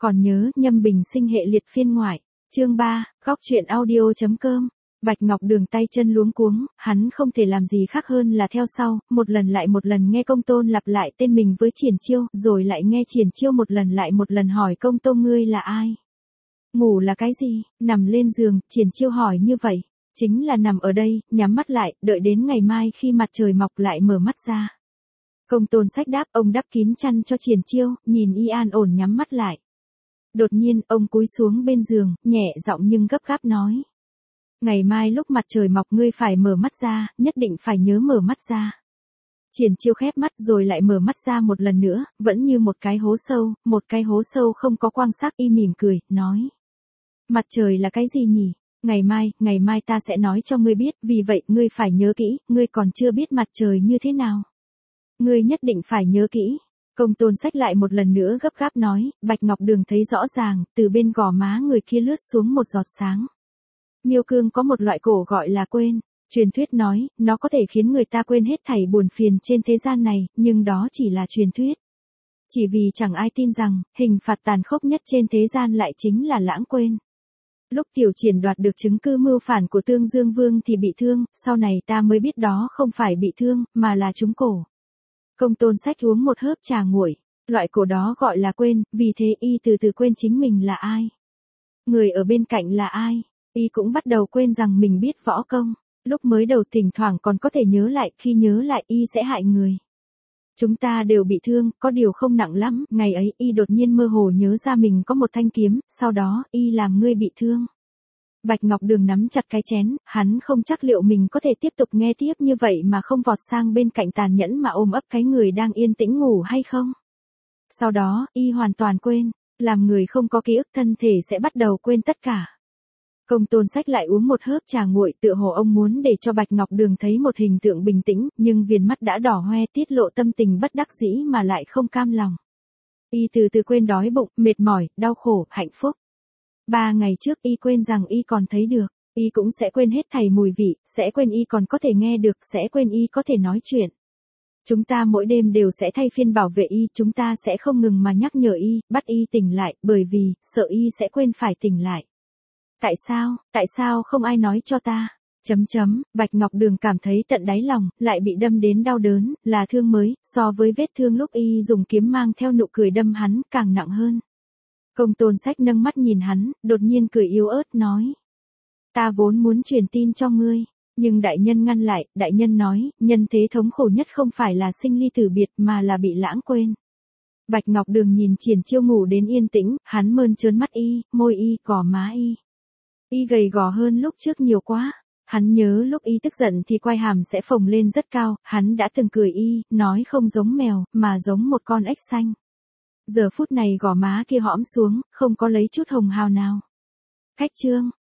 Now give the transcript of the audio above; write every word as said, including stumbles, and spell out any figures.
Còn nhớ Nhâm Bình Sinh hệ liệt phiên ngoại. Chương ba, góc truyện audio.com. Bạch Ngọc Đường tay chân luống cuống, hắn không thể làm gì khác hơn là theo sau, một lần lại một lần nghe Công Tôn lặp lại tên mình với Triển Chiêu, rồi lại nghe Triển Chiêu một lần lại một lần hỏi Công Tôn ngươi là ai? Ngủ là cái gì? Nằm lên giường, Triển Chiêu hỏi như vậy. Chính là nằm ở đây, nhắm mắt lại, đợi đến ngày mai khi mặt trời mọc lại mở mắt ra. Công Tôn Sách đáp, ông đắp kín chăn cho Triển Chiêu, nhìn y an ổn nhắm mắt lại. Đột nhiên, ông cúi xuống bên giường, nhẹ giọng nhưng gấp gáp nói. Ngày mai lúc mặt trời mọc ngươi phải mở mắt ra, nhất định phải nhớ mở mắt ra. Triển Chiêu khép mắt rồi lại mở mắt ra một lần nữa, vẫn như một cái hố sâu, một cái hố sâu không có quang sắc. Y mỉm cười, nói. Mặt trời là cái gì nhỉ? Ngày mai, ngày mai ta sẽ nói cho ngươi biết, vì vậy ngươi phải nhớ kỹ, ngươi còn chưa biết mặt trời như thế nào. Ngươi nhất định phải nhớ kỹ. Công Tôn Sách lại một lần nữa gấp gáp nói, Bạch Ngọc Đường thấy rõ ràng, từ bên gò má người kia lướt xuống một giọt sáng. Miêu cương có một loại cổ gọi là quên. Truyền thuyết nói, nó có thể khiến người ta quên hết thảy buồn phiền trên thế gian này, nhưng đó chỉ là truyền thuyết. Chỉ vì chẳng ai tin rằng, hình phạt tàn khốc nhất trên thế gian lại chính là lãng quên. Lúc Tiểu Triển đoạt được chứng cứ mưu phản của Tương Dương Vương thì bị thương, sau này ta mới biết đó không phải bị thương, mà là trúng cổ. Công Tôn Sách uống một hớp trà nguội, loại cổ đó gọi là quên, vì thế y từ từ quên chính mình là ai. Người ở bên cạnh là ai, y cũng bắt đầu quên rằng mình biết võ công, lúc mới đầu thỉnh thoảng còn có thể nhớ lại, khi nhớ lại y sẽ hại người. Chúng ta đều bị thương, có điều không nặng lắm, ngày ấy y đột nhiên mơ hồ nhớ ra mình có một thanh kiếm, sau đó y làm ngươi bị thương. Bạch Ngọc Đường nắm chặt cái chén, hắn không chắc liệu mình có thể tiếp tục nghe tiếp như vậy mà không vọt sang bên cạnh tàn nhẫn mà ôm ấp cái người đang yên tĩnh ngủ hay không. Sau đó, y hoàn toàn quên, làm người không có ký ức thân thể sẽ bắt đầu quên tất cả. Công Tôn Sách lại uống một hớp trà nguội, tựa hồ ông muốn để cho Bạch Ngọc Đường thấy một hình tượng bình tĩnh, nhưng viền mắt đã đỏ hoe tiết lộ tâm tình bất đắc dĩ mà lại không cam lòng. Y từ từ quên đói bụng, mệt mỏi, đau khổ, hạnh phúc. Ba ngày trước y quên rằng y còn thấy được, y cũng sẽ quên hết thảy mùi vị, sẽ quên y còn có thể nghe được, sẽ quên y có thể nói chuyện. Chúng ta mỗi đêm đều sẽ thay phiên bảo vệ y, chúng ta sẽ không ngừng mà nhắc nhở y, bắt y tỉnh lại, bởi vì, sợ y sẽ quên phải tỉnh lại. Tại sao, tại sao không ai nói cho ta? Chấm chấm, Bạch Ngọc Đường cảm thấy tận đáy lòng, lại bị đâm đến đau đớn, là thương mới, so với vết thương lúc y dùng kiếm mang theo nụ cười đâm hắn, càng nặng hơn. Công Tôn Sách nâng mắt nhìn hắn, đột nhiên cười yếu ớt nói. Ta vốn muốn truyền tin cho ngươi, nhưng đại nhân ngăn lại, đại nhân nói, nhân thế thống khổ nhất không phải là sinh ly tử biệt mà là bị lãng quên. Bạch Ngọc Đường nhìn Triển Chiêu ngủ đến yên tĩnh, hắn mơn trớn mắt y, môi y, gò má y. Y gầy gò hơn lúc trước nhiều quá. Hắn nhớ lúc y tức giận thì quai hàm sẽ phồng lên rất cao, hắn đã từng cười y, nói không giống mèo, mà giống một con ếch xanh. Giờ phút này gò má kia hõm xuống, không có lấy chút hồng hào nào. Khách trương,